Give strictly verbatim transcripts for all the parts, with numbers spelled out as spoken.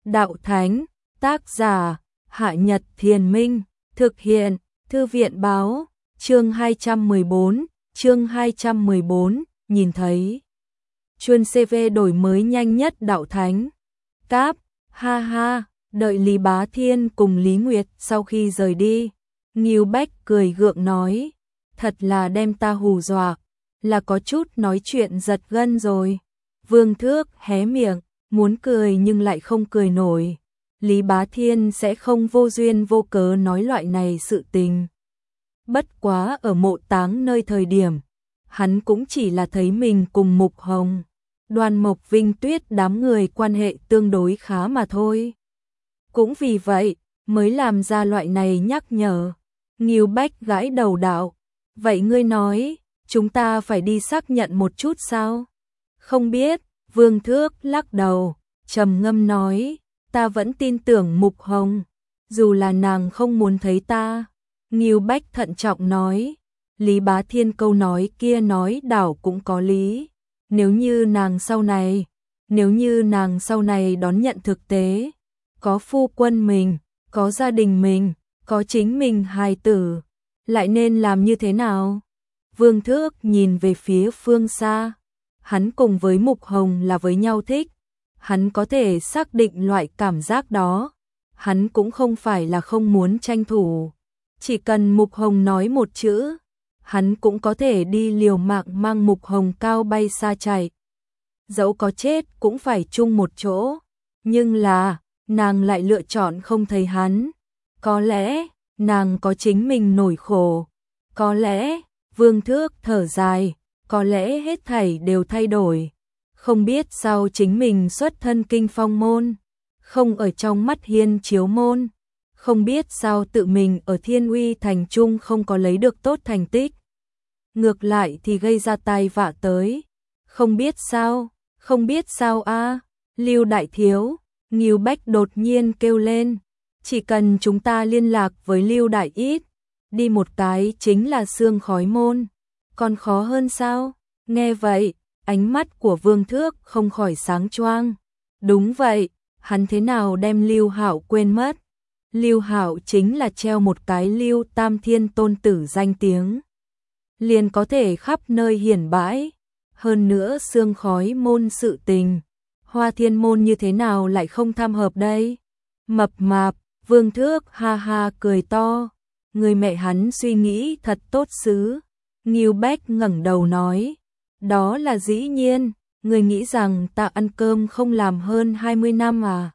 Đạo Thánh, tác giả, Hạ Nhật Thiền Minh, thực hiện, Thư viện Báo, chương hai trăm mười bốn, chương hai trăm mười bốn, nhìn thấy. Chuyên xê vê đổi mới nhanh nhất Đạo Thánh. Cáp, ha ha, đợi Lý Bá Thiên cùng Lý Nguyệt sau khi rời đi. Ngưu Bách cười gượng nói, thật là đem ta hù dọa, là có chút nói chuyện giật gân rồi. Vương Thước hé miệng, muốn cười nhưng lại không cười nổi. Lý Bá Thiên sẽ không vô duyên vô cớ nói loại này sự tình. Bất quá ở mộ táng nơi thời điểm, hắn cũng chỉ là thấy mình cùng Mục Hồng, Đoàn Mộc Vinh Tuyết đám người quan hệ tương đối khá mà thôi. Cũng vì vậy, mới làm ra loại này nhắc nhở. Ngưu Bách gãi đầu đạo, vậy ngươi nói, chúng ta phải đi xác nhận một chút sao? Không biết, Vương Thước lắc đầu, trầm ngâm nói, ta vẫn tin tưởng Mục Hồng, dù là nàng không muốn thấy ta. Ngưu Bách thận trọng nói, Lý Bá Thiên câu nói kia nói đảo cũng có lý. Nếu như nàng sau này, nếu như nàng sau này đón nhận thực tế, có phu quân mình, có gia đình mình, có chính mình hài tử, lại nên làm như thế nào? Vương Thước nhìn về phía phương xa, hắn cùng với Mục Hồng là với nhau thích, hắn có thể xác định loại cảm giác đó, hắn cũng không phải là không muốn tranh thủ, chỉ cần Mục Hồng nói một chữ, hắn cũng có thể đi liều mạng mang Mục Hồng cao bay xa chạy. Dẫu có chết cũng phải chung một chỗ, nhưng là, nàng lại lựa chọn không thấy hắn. Có lẽ, nàng có chính mình nỗi khổ. Có lẽ, Vương Thước thở dài, có lẽ hết thảy đều thay đổi. Không biết sao chính mình xuất thân Kinh Phong môn, không ở trong mắt Hiên Chiếu môn. Không biết sao tự mình ở Thiên Uy thành trung không có lấy được tốt thành tích. Ngược lại thì gây ra tai vạ tới. Không biết sao, không biết sao a. Lưu đại thiếu, Ngưu Bách đột nhiên kêu lên, chỉ cần chúng ta liên lạc với Lưu đại ít, đi một cái chính là xương khói môn, còn khó hơn sao? Nghe vậy, ánh mắt của Vương Thước không khỏi sáng choang. Đúng vậy, hắn thế nào đem Lưu Hạo quên mất? Lưu Hạo chính là treo một cái Lưu Tam Thiên tôn tử danh tiếng, liền có thể khắp nơi hiển bãi. Hơn nữa xương khói môn sự tình, Hoa Thiên môn như thế nào lại không tham hợp đây? Mập mạp, Vương Thước ha ha cười to, người mẹ hắn suy nghĩ thật tốt xứ. Ngưu Bách ngẩng đầu nói, đó là dĩ nhiên, người nghĩ rằng ta ăn cơm không làm hơn hai mươi năm à?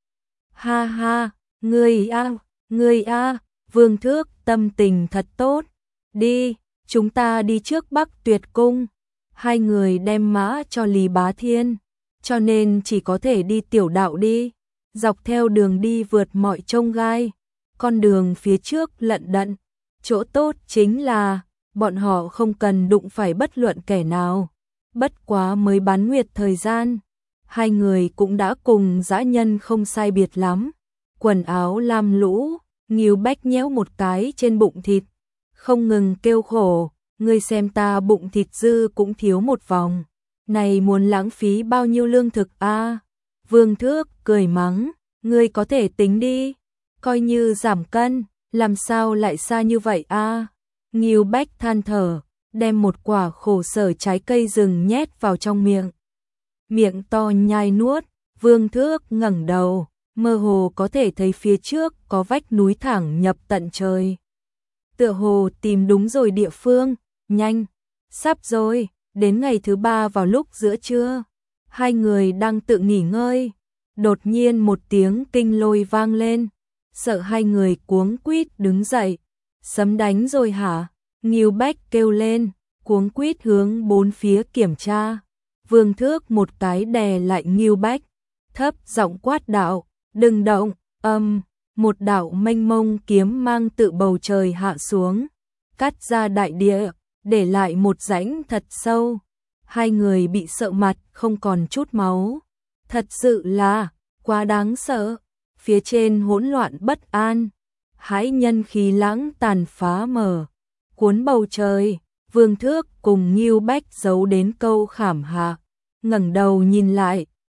Ha ha, ngươi a, ngươi a, Vương Thước tâm tình thật tốt. Đi, chúng ta đi trước Bắc Tuyệt cung. Hai người đem mã cho Lý Bá Thiên, cho nên chỉ có thể đi tiểu đạo đi, dọc theo đường đi vượt mọi chông gai, con đường phía trước lận đận. Chỗ tốt chính là bọn họ không cần đụng phải bất luận kẻ nào. Bất quá mới bán nguyệt thời gian, hai người cũng đã cùng dã nhân không sai biệt lắm. Quần áo lam lũ, Ngưu Bách nhéo một cái trên bụng thịt, không ngừng kêu khổ, ngươi xem ta bụng thịt dư cũng thiếu một vòng, này muốn lãng phí bao nhiêu lương thực a? À? Vương Thước cười mắng, ngươi có thể tính đi, coi như giảm cân, làm sao lại xa như vậy a? À? Ngưu Bách than thở, đem một quả khổ sở trái cây rừng nhét vào trong miệng. Miệng to nhai nuốt, Vương Thước ngẩng đầu, mơ hồ có thể thấy phía trước có vách núi thẳng nhập tận trời. Tựa hồ tìm đúng rồi địa phương, nhanh, sắp rồi, đến ngày thứ ba vào lúc giữa trưa. Hai người đang tự nghỉ ngơi, đột nhiên một tiếng kinh lôi vang lên, sợ hai người cuống quýt đứng dậy. Sấm đánh rồi hả? Ngưu Bách kêu lên, cuống quýt hướng bốn phía kiểm tra. Vương Thước một cái đè lại Ngưu Bách, thấp giọng quát đạo, đừng động. Âm, một đạo mênh mông kiếm mang tự bầu trời hạ xuống, cắt ra đại địa, để lại một rãnh thật sâu. Hai người bị sợ mặt không còn chút máu. Thật sự là quá đáng sợ. Phía trên hỗn loạn bất an, hãi nhân khí lãng tàn phá mở, cuốn bầu trời. Vương Thước cùng Ngưu Bách giấu đến câu khảm hạ, ngẩng đầu nhìn lại,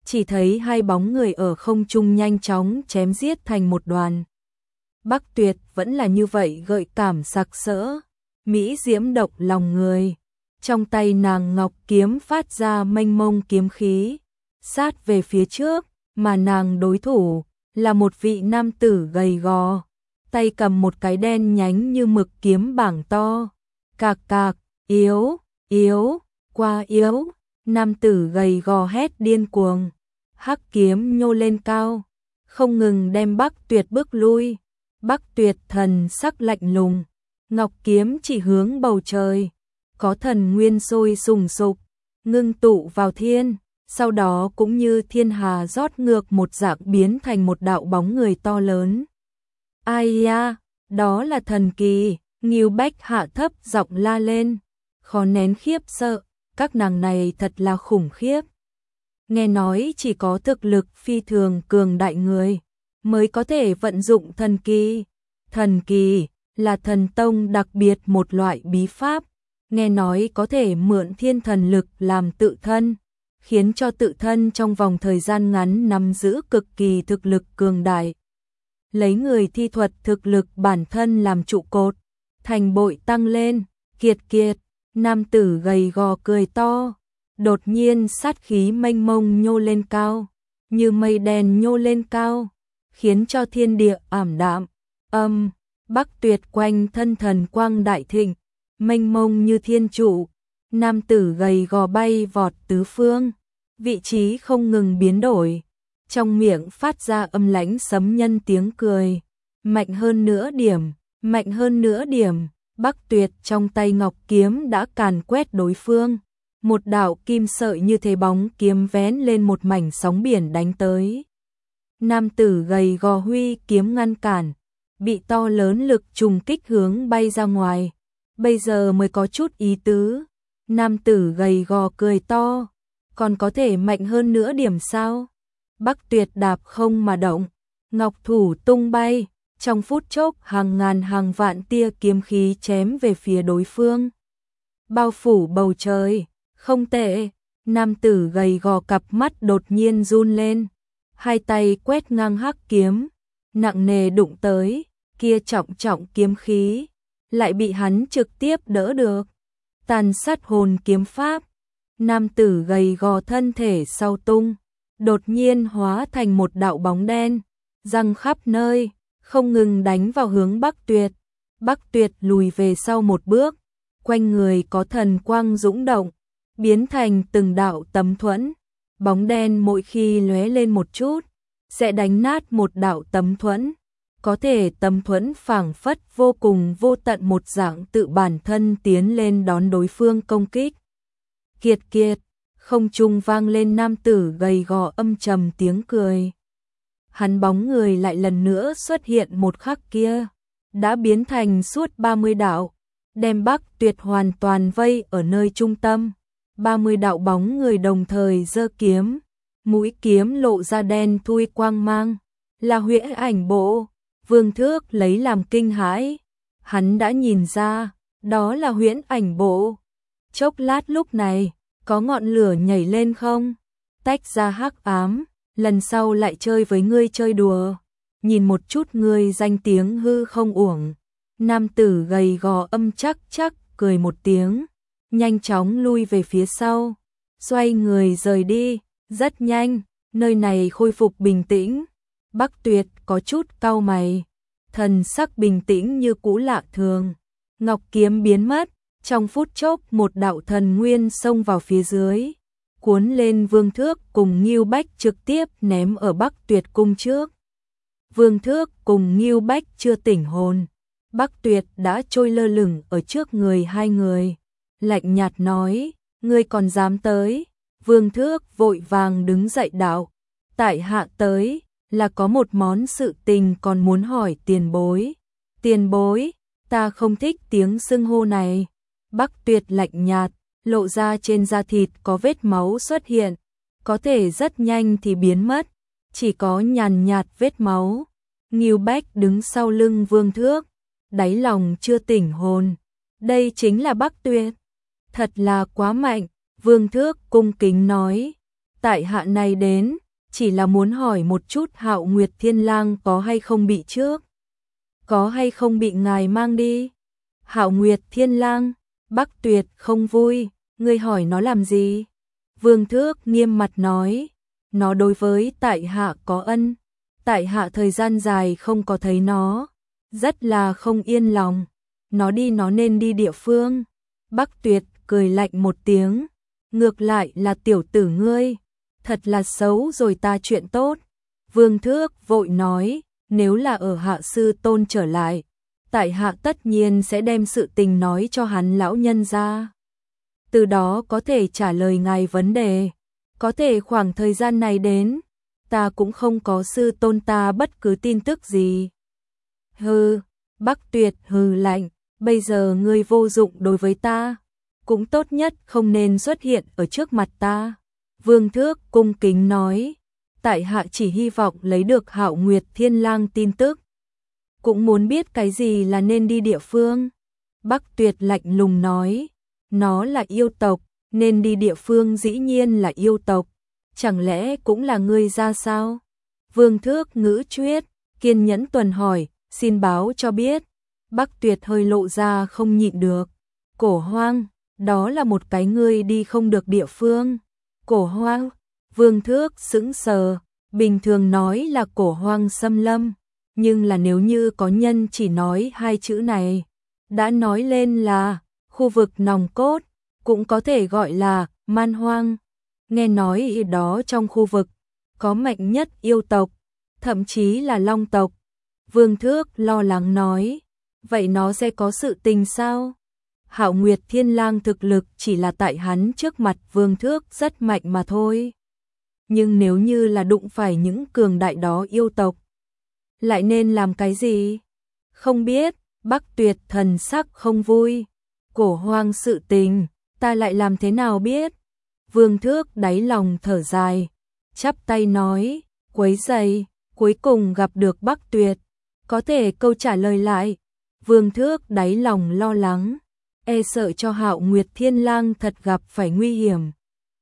chỉ thấy hai bóng người ở không trung nhanh chóng chém giết thành một đoàn. Bắc Tuyệt vẫn là như vậy gợi cảm sặc sỡ, mỹ diễm độc lòng người. Trong tay nàng ngọc kiếm phát ra mênh mông kiếm khí, sát về phía trước, mà nàng đối thủ là một vị nam tử gầy gò, tay cầm một cái đen nhánh như mực kiếm bảng to. Cạc cạc, yếu, yếu, qua yếu, nam tử gầy gò hét điên cuồng, hắc kiếm nhô lên cao, không ngừng đem Bắc Tuyệt bước lui. Bắc Tuyệt thần sắc lạnh lùng, ngọc kiếm chỉ hướng bầu trời, có thần nguyên sôi sùng sục, ngưng tụ vào thiên, sau đó cũng như thiên hà rót ngược một dạng biến thành một đạo bóng người to lớn. Ai ya, đó là thần kỳ, Ngưu Bách hạ thấp giọng la lên, khó nén khiếp sợ, các nàng này thật là khủng khiếp. Nghe nói chỉ có thực lực phi thường cường đại người mới có thể vận dụng thần kỳ. Thần kỳ là thần tông đặc biệt một loại bí pháp, nghe nói có thể mượn thiên thần lực làm tự thân, khiến cho tự thân trong vòng thời gian ngắn nắm giữ cực kỳ thực lực cường đại. Lấy người thi thuật thực lực bản thân làm trụ cột, thành bội tăng lên. Kiệt kiệt, nam tử gầy gò cười to, đột nhiên sát khí mênh mông nhô lên cao, như mây đen nhô lên cao, khiến cho thiên địa ảm đạm. Âm, Bắc Tuyệt quanh thân thần quang đại thịnh, mênh mông như thiên trụ, nam tử gầy gò bay vọt tứ phương, vị trí không ngừng biến đổi, trong miệng phát ra âm lãnh sấm nhân tiếng cười, mạnh hơn nữa điểm, mạnh hơn nữa điểm. Bắc Tuyệt trong tay ngọc kiếm đã càn quét đối phương, một đạo kim sợi như thế bóng kiếm vén lên một mảnh sóng biển đánh tới. Nam tử gầy gò huy kiếm ngăn cản, bị to lớn lực trùng kích hướng bay ra ngoài, bây giờ mới có chút ý tứ. Nam tử gầy gò cười to, còn có thể mạnh hơn nữa điểm sao? Bắc Tuyệt đạp không mà động, ngọc thủ tung bay, trong phút chốc hàng ngàn hàng vạn tia kiếm khí chém về phía đối phương, bao phủ bầu trời. Không tệ. Nam tử gầy gò cặp mắt đột nhiên run lên, hai tay quét ngang hắc kiếm, nặng nề đụng tới, kia trọng trọng kiếm khí lại bị hắn trực tiếp đỡ được. Tàn sát hồn kiếm pháp. Nam tử gầy gò thân thể sau tung, đột nhiên hóa thành một đạo bóng đen, răng khắp nơi, không ngừng đánh vào hướng Bắc Tuyệt. Bắc Tuyệt lùi về sau một bước, quanh người có thần quang dũng động, biến thành từng đạo tấm thuẫn. Bóng đen mỗi khi lóe lên một chút, sẽ đánh nát một đạo tấm thuẫn. Có thể tấm thuẫn phảng phất vô cùng vô tận một dạng tự bản thân tiến lên đón đối phương công kích. Kiệt kiệt, không trung vang lên nam tử gầy gò âm trầm tiếng cười. Hắn bóng người lại lần nữa xuất hiện một khắc kia, đã biến thành suốt ba mươi đạo, đem Bắc Tuyệt hoàn toàn vây ở nơi trung tâm. ba mươi đạo bóng người đồng thời giơ kiếm, mũi kiếm lộ ra đen thui quang mang, là huyễn ảnh bộ. Vương Thước lấy làm kinh hãi, hắn đã nhìn ra, đó là huyễn ảnh bộ. Chốc lát lúc này, có ngọn lửa nhảy lên không? Tách ra hắc ám, lần sau lại chơi với ngươi chơi đùa. Nhìn một chút ngươi danh tiếng hư không uổng. Nam tử gầy gò âm chắc chắc cười một tiếng, nhanh chóng lui về phía sau, xoay người rời đi. Rất nhanh, nơi này khôi phục bình tĩnh. Bắc Tuyệt có chút cau mày, thần sắc bình tĩnh như cũ lạ thường. Ngọc kiếm biến mất, trong phút chốc một đạo thần nguyên xông vào phía dưới, cuốn lên Vương Thước cùng Ngưu Bách trực tiếp ném ở Bắc Tuyệt cung trước. Vương Thước cùng Ngưu Bách chưa tỉnh hồn, Bắc Tuyệt đã trôi lơ lửng ở trước người hai người, lạnh nhạt nói, ngươi còn dám tới? Vương Thước vội vàng đứng dậy đạo, tại hạ tới là có một món sự tình còn muốn hỏi tiền bối. Tiền bối, ta không thích tiếng xưng hô này. Bắc Tuyệt lạnh nhạt, lộ ra trên da thịt có vết máu xuất hiện, có thể rất nhanh thì biến mất, chỉ có nhàn nhạt vết máu. Ngưu Bách đứng sau lưng Vương Thước, đáy lòng chưa tỉnh hồn. Đây chính là Bắc Tuyệt, thật là quá mạnh. Vương Thước cung kính nói, tại hạ này đến, chỉ là muốn hỏi một chút Hạo Nguyệt Thiên Lang có hay không bị trước, có hay không bị ngài mang đi. Hạo Nguyệt Thiên Lang, Bắc Tuyệt không vui, ngươi hỏi nó làm gì? Vương Thước nghiêm mặt nói, nó đối với tại hạ có ân, tại hạ thời gian dài không có thấy nó, rất là không yên lòng, nó đi nó nên đi địa phương. Bắc Tuyệt cười lạnh một tiếng, ngược lại là tiểu tử ngươi, thật là xấu rồi ta chuyện tốt. Vương Thước vội nói, nếu là ở hạ sư tôn trở lại, tại hạ tất nhiên sẽ đem sự tình nói cho hắn lão nhân ra. Từ đó có thể trả lời ngài vấn đề, có thể khoảng thời gian này đến, ta cũng không có sư tôn ta bất cứ tin tức gì. Hừ, Bắc Tuyệt hừ lạnh, bây giờ ngươi vô dụng đối với ta, cũng tốt nhất không nên xuất hiện ở trước mặt ta. Vương Thước cung kính nói, tại hạ chỉ hy vọng lấy được Hạo Nguyệt Thiên Lang tin tức, cũng muốn biết cái gì là nên đi địa phương. Bắc Tuyệt lạnh lùng nói, nó là yêu tộc, nên đi địa phương dĩ nhiên là yêu tộc, chẳng lẽ cũng là ngươi ra sao? Vương Thước ngữ chuyết, kiên nhẫn tuần hỏi, xin báo cho biết. Bắc Tuyệt hơi lộ ra không nhịn được, Cổ Hoang, đó là một cái ngươi đi không được địa phương. Cổ Hoang, Vương Thước sững sờ, bình thường nói là Cổ Hoang xâm lâm, nhưng là nếu như có nhân chỉ nói hai chữ này, đã nói lên là khu vực nòng cốt, cũng có thể gọi là man hoang. Nghe nói đó trong khu vực có mạnh nhất yêu tộc, thậm chí là long tộc. Vương Thước lo lắng nói, vậy nó sẽ có sự tình sao? Hạo Nguyệt Thiên Lang thực lực chỉ là tại hắn trước mặt Vương Thước rất mạnh mà thôi. Nhưng nếu như là đụng phải những cường đại đó yêu tộc, lại nên làm cái gì? Không biết. Bắc Tuyệt thần sắc không vui. Cổ Hoang sự tình, ta lại làm thế nào biết? Vương Thước đáy lòng thở dài, chắp tay nói, quấy rầy, cuối cùng gặp được Bắc Tuyệt, có thể câu trả lời lại. Vương Thước đáy lòng lo lắng, e sợ cho Hạo Nguyệt Thiên Lang thật gặp phải nguy hiểm.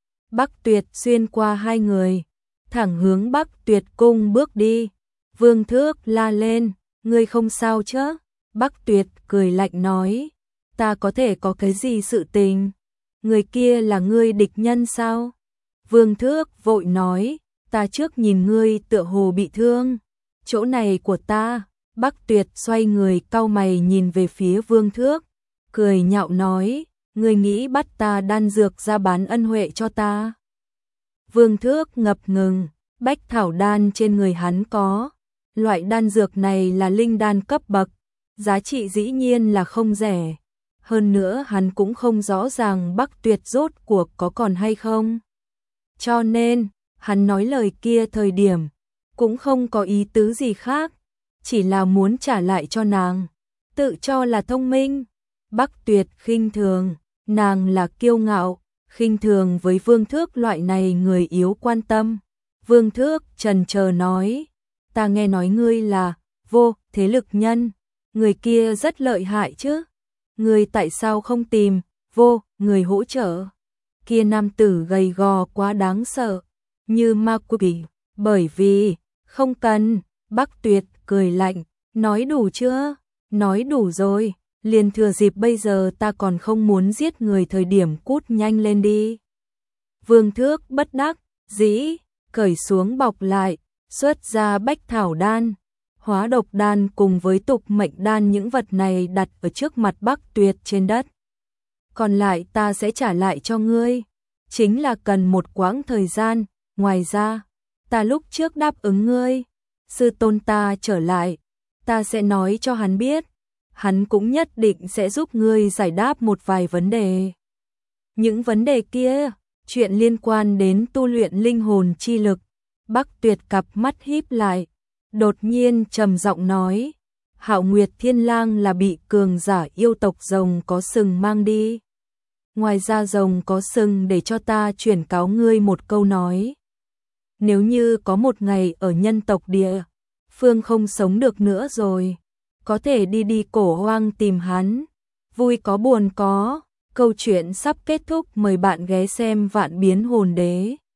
Bắc Tuyệt xuyên qua hai người, thẳng hướng Bắc Tuyệt cung bước đi. Vương Thước la lên, ngươi không sao chứ? Bắc Tuyệt cười lạnh nói, ta có thể có cái gì sự tình? Người kia là ngươi địch nhân sao? Vương Thước vội nói, ta trước nhìn ngươi tựa hồ bị thương, chỗ này của ta. Bắc Tuyệt xoay người cau mày nhìn về phía Vương Thước, cười nhạo nói, ngươi nghĩ bắt ta đan dược ra bán ân huệ cho ta? Vương Thước ngập ngừng, bách thảo đan trên người hắn có, loại đan dược này là linh đan cấp bậc, giá trị dĩ nhiên là không rẻ. Hơn nữa hắn cũng không rõ ràng Bắc Tuyệt rốt cuộc có còn hay không. Cho nên, hắn nói lời kia thời điểm, cũng không có ý tứ gì khác, chỉ là muốn trả lại cho nàng, tự cho là thông minh. Bắc Tuyệt khinh thường, nàng là kiêu ngạo, khinh thường với Vương Thước loại này người yếu quan tâm. Vương Thước chần chờ nói, ta nghe nói ngươi là vô thế lực nhân, người kia rất lợi hại chứ, ngươi tại sao không tìm vô người hỗ trợ? Kia nam tử gầy gò quá đáng sợ, như ma quỷ, bởi vì không cần. Bắc Tuyệt cười lạnh, nói đủ chưa? Nói đủ rồi, liền thừa dịp bây giờ ta còn không muốn giết người thời điểm cút nhanh lên đi. Vương Thước bất đắc dĩ, cởi xuống bọc lại, xuất ra bách thảo đan, hóa độc đan cùng với tục mệnh đan, những vật này đặt ở trước mặt Bắc Tuyệt trên đất. Còn lại ta sẽ trả lại cho ngươi, chính là cần một quãng thời gian, ngoài ra, ta lúc trước đáp ứng ngươi, sư tôn ta trở lại, ta sẽ nói cho hắn biết, hắn cũng nhất định sẽ giúp ngươi giải đáp một vài vấn đề. Những vấn đề kia, chuyện liên quan đến tu luyện linh hồn chi lực. Bắc Tuyệt cặp mắt híp lại, đột nhiên trầm giọng nói, Hạo Nguyệt Thiên Lang là bị cường giả yêu tộc rồng có sừng mang đi. Ngoài ra rồng có sừng để cho ta chuyển cáo ngươi một câu nói. Nếu như có một ngày ở nhân tộc địa phương không sống được nữa rồi, có thể đi đi Cổ Hoang tìm hắn. Vui có buồn có, câu chuyện sắp kết thúc, mời bạn ghé xem Vạn Biến Hồn Đế.